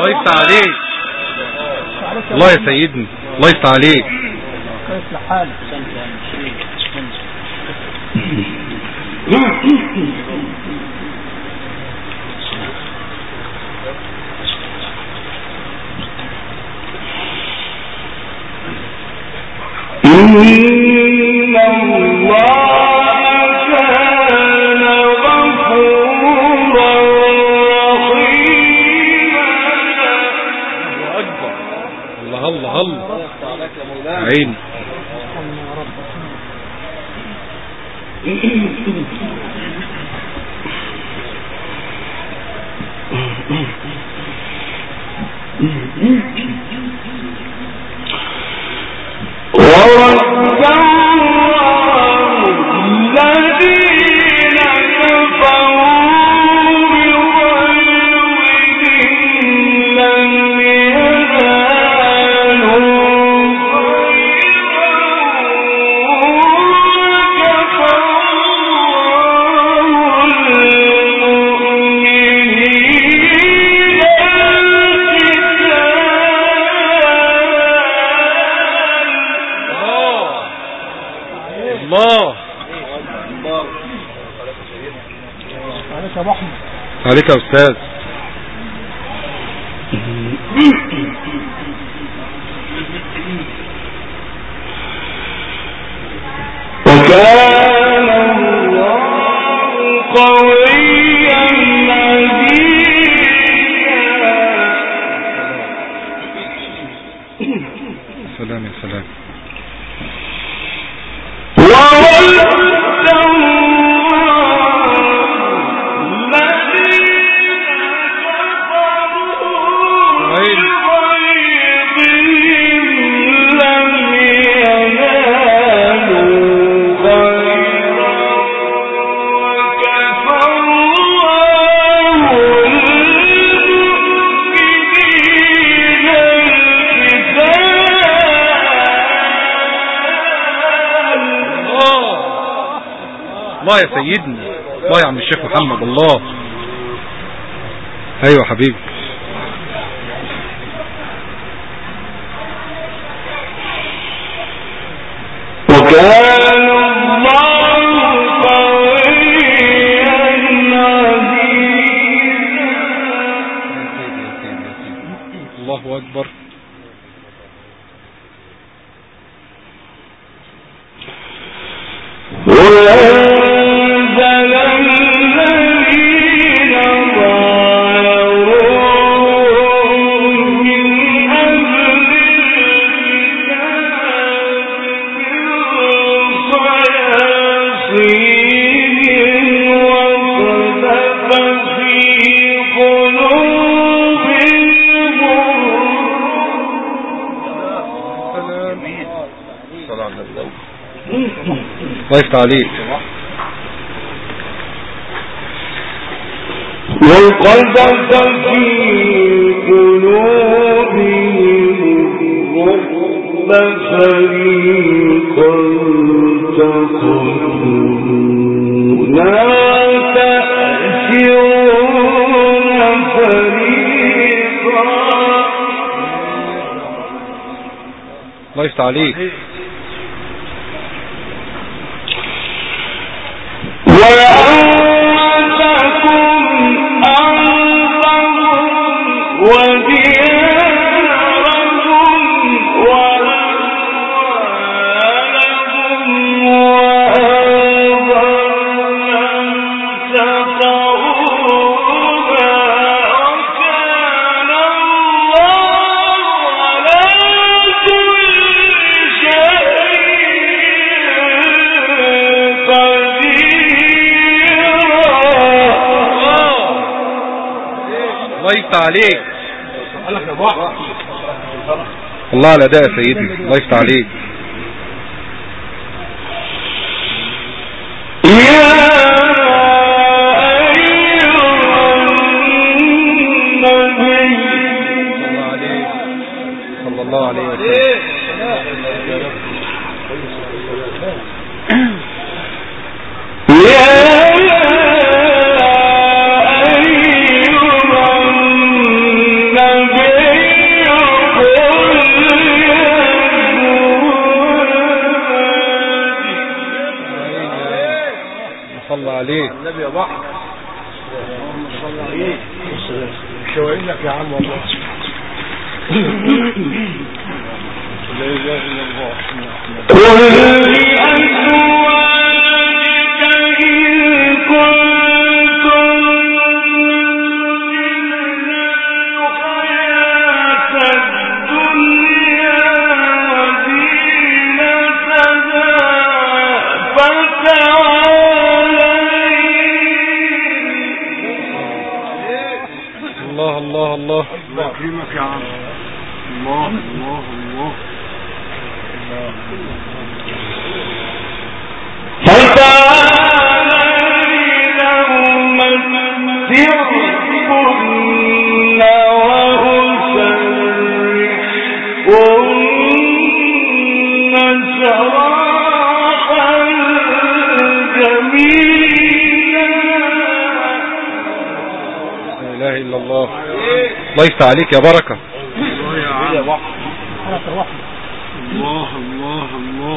الله يفتح عليك. الله يا سيدنا، الله يفتح عليك. يصلح حالك. إن الله كان غفورا رحيما. الله الله الله عين. عليك يا أستاذ. وكان الله قويا عزيزا. سلام يا سلام. الله يا سيدنا، الله يا عم الشيخ محمد. الله. ايوه حبيبي. وكان الله قويا عزيزا. الله اكبر. الله يفتح عليك. وقذف في قلوبهم الرعب فريقا تقتلون تأسرون فريقا. الله يفتح عليك. عليك. الله على ده يا سيدنا، الله يفتح عليك. صلى الله عليه وسلم. عليك. النبي يا بحر. شوينك يا عم والله. لا اله الا الله. الله الله الله. يكرمك يا عم. الله الله الله. لا اله الا الله. الله يفتح عليك يا بركة. الله يا عم. الله الله الله.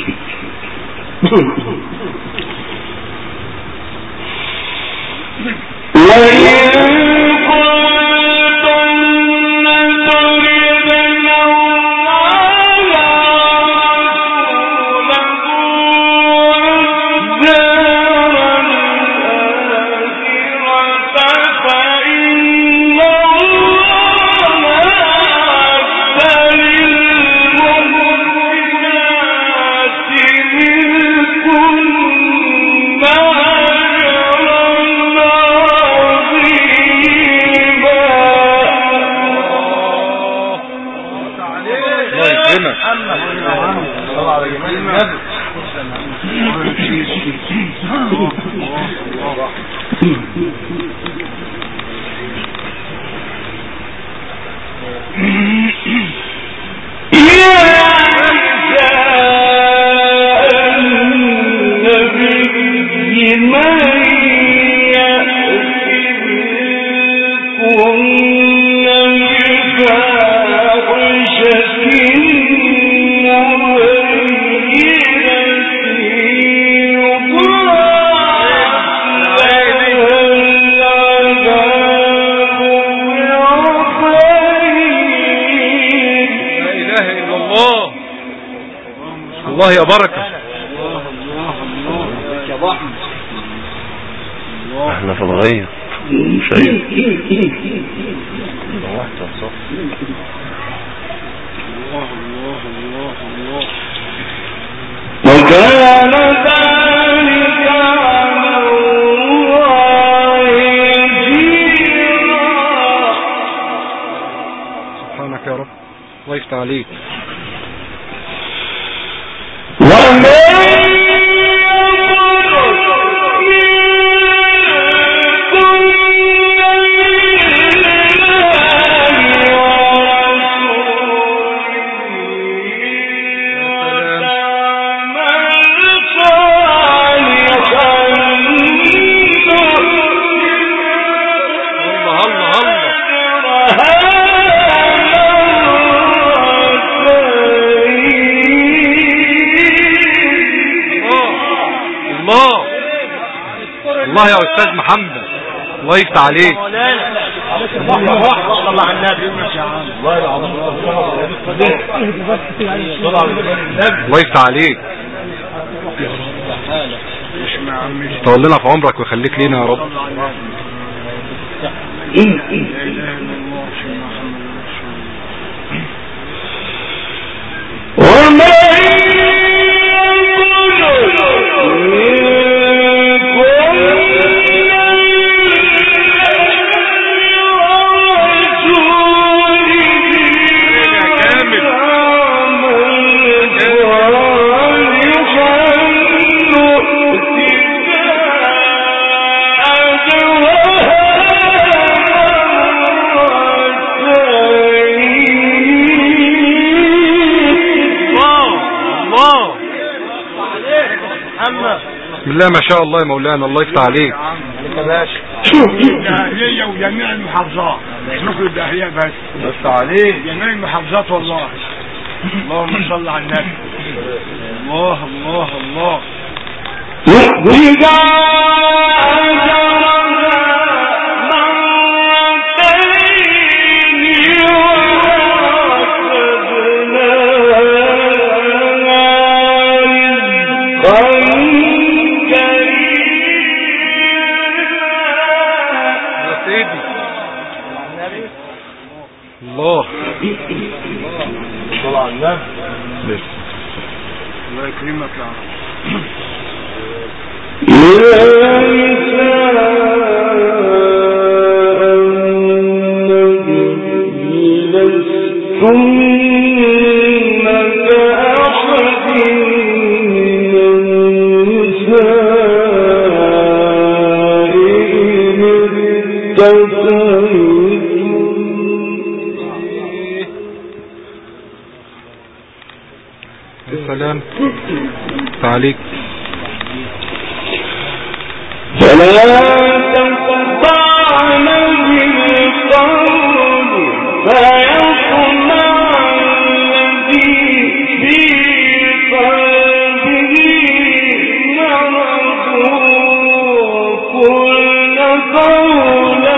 الله يا بركة. احنا في الغية شايف وكان ذلك على الله يسيرا. سبحانك يا رب. الله يفتح عليك. الله يا أستاذ محمد. الله يفتح عليك. صلى على النبي. الله يفتح عليك. طول لنا في عمرك ويخليك لينا يا رب. بسم الله ما شاء الله يا مولانا. الله يفتح عليك. الداهية وجميع المحافظات. شوف الداهية بس عليك جميع المحافظات والله. اللهم صل على النبي. الله الله الله. الله طلع النبي بس الله يكرمك يا رب. السلام عليك. فلا تخضعن بالقول فيطمع الذي في قلبه مرض وقلن قولا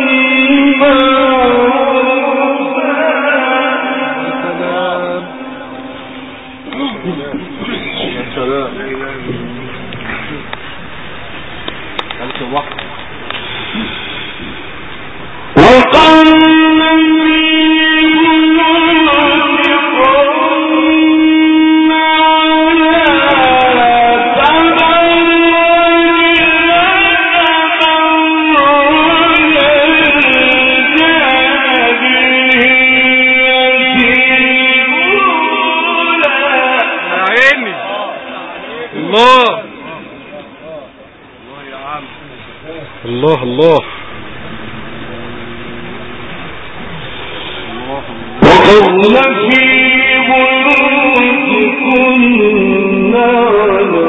الله الله وقرن في بيوتكن ولا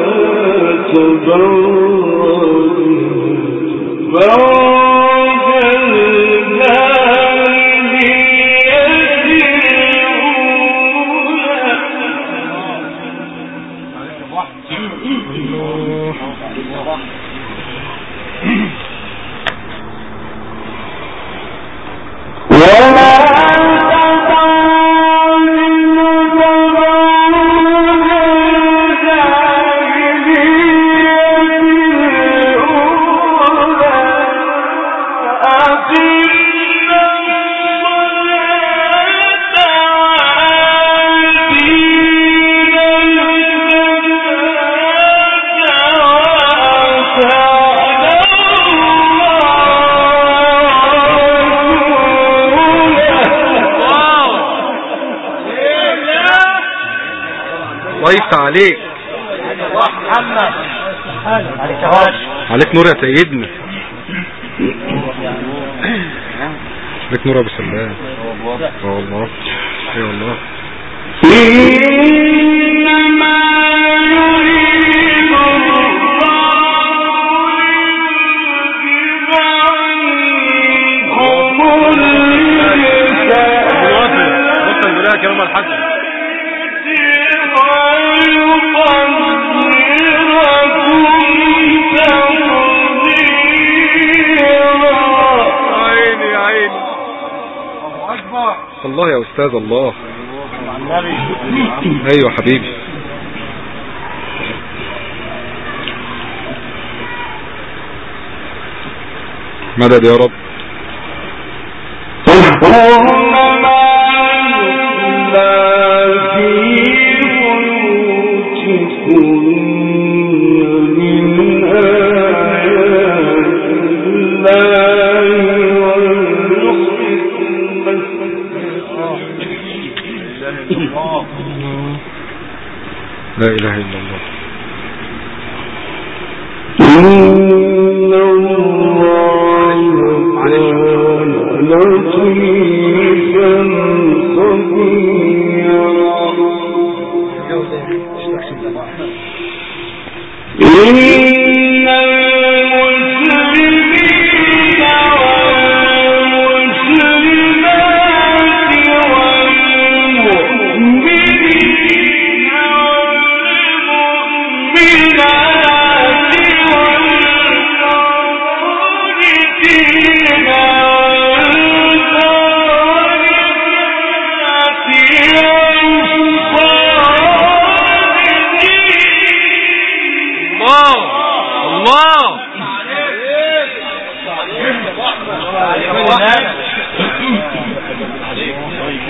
ويفتح عليك. عليك نور يا سيدنا. عليك نور يا ابو سلام. والله يا الله. إنما يريد كلام الحسن عيني عيني. الله يا استاذ الله. ايوه حبيبي. مدد يا رب. لا إله إلا الله. إن الله كان لطيفا خبيرا. إن المسلمين والمسلمات والمؤمنين والمؤمنات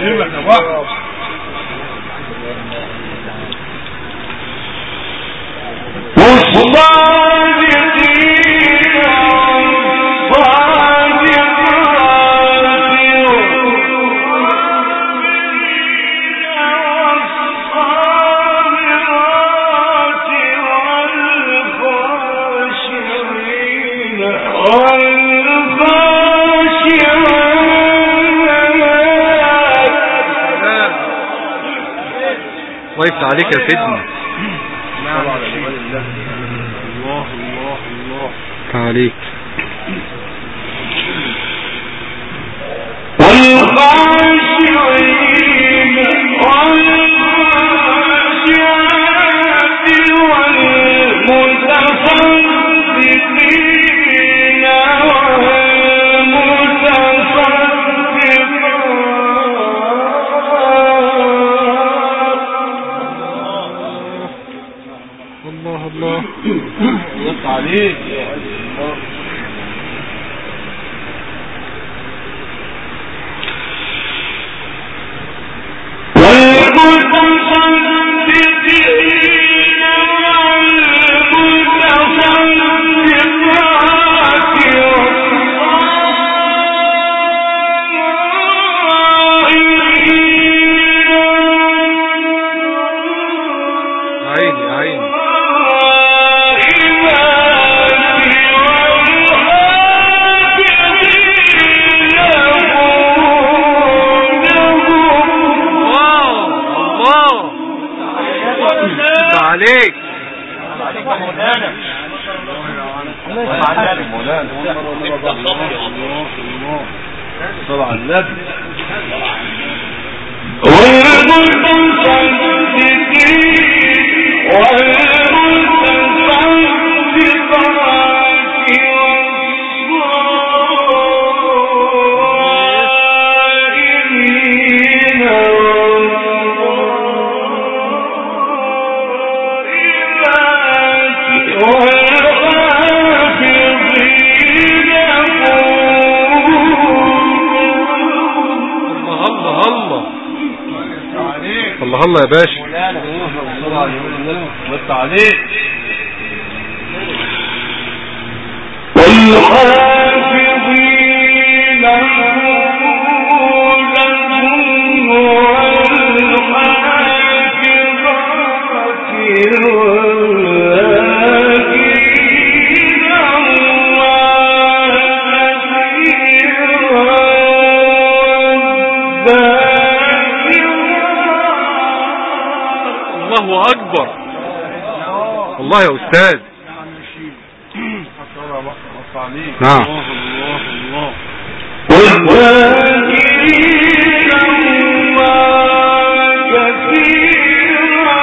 يكرمك يا بابا. الله يفتح عليك يا سيدنا. الله الله الله عليك. والخاشعين والخاشعات والمتصدقين الله الله يفتح عليك. عليك. صلى على النبي. الله الله يا باشا. بس عليك. والحافظين فروجهم الله أكبر. الله يا أستاذ. نعم. والذاكرين الله كثيرا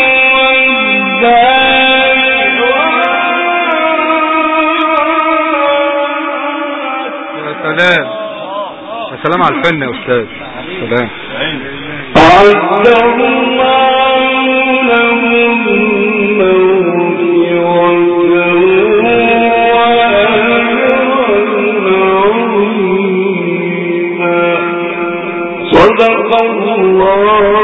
والذاكرات. يا سلام يا سلام على الفن يا أستاذ. سلام. أعد الله لهم صدق الله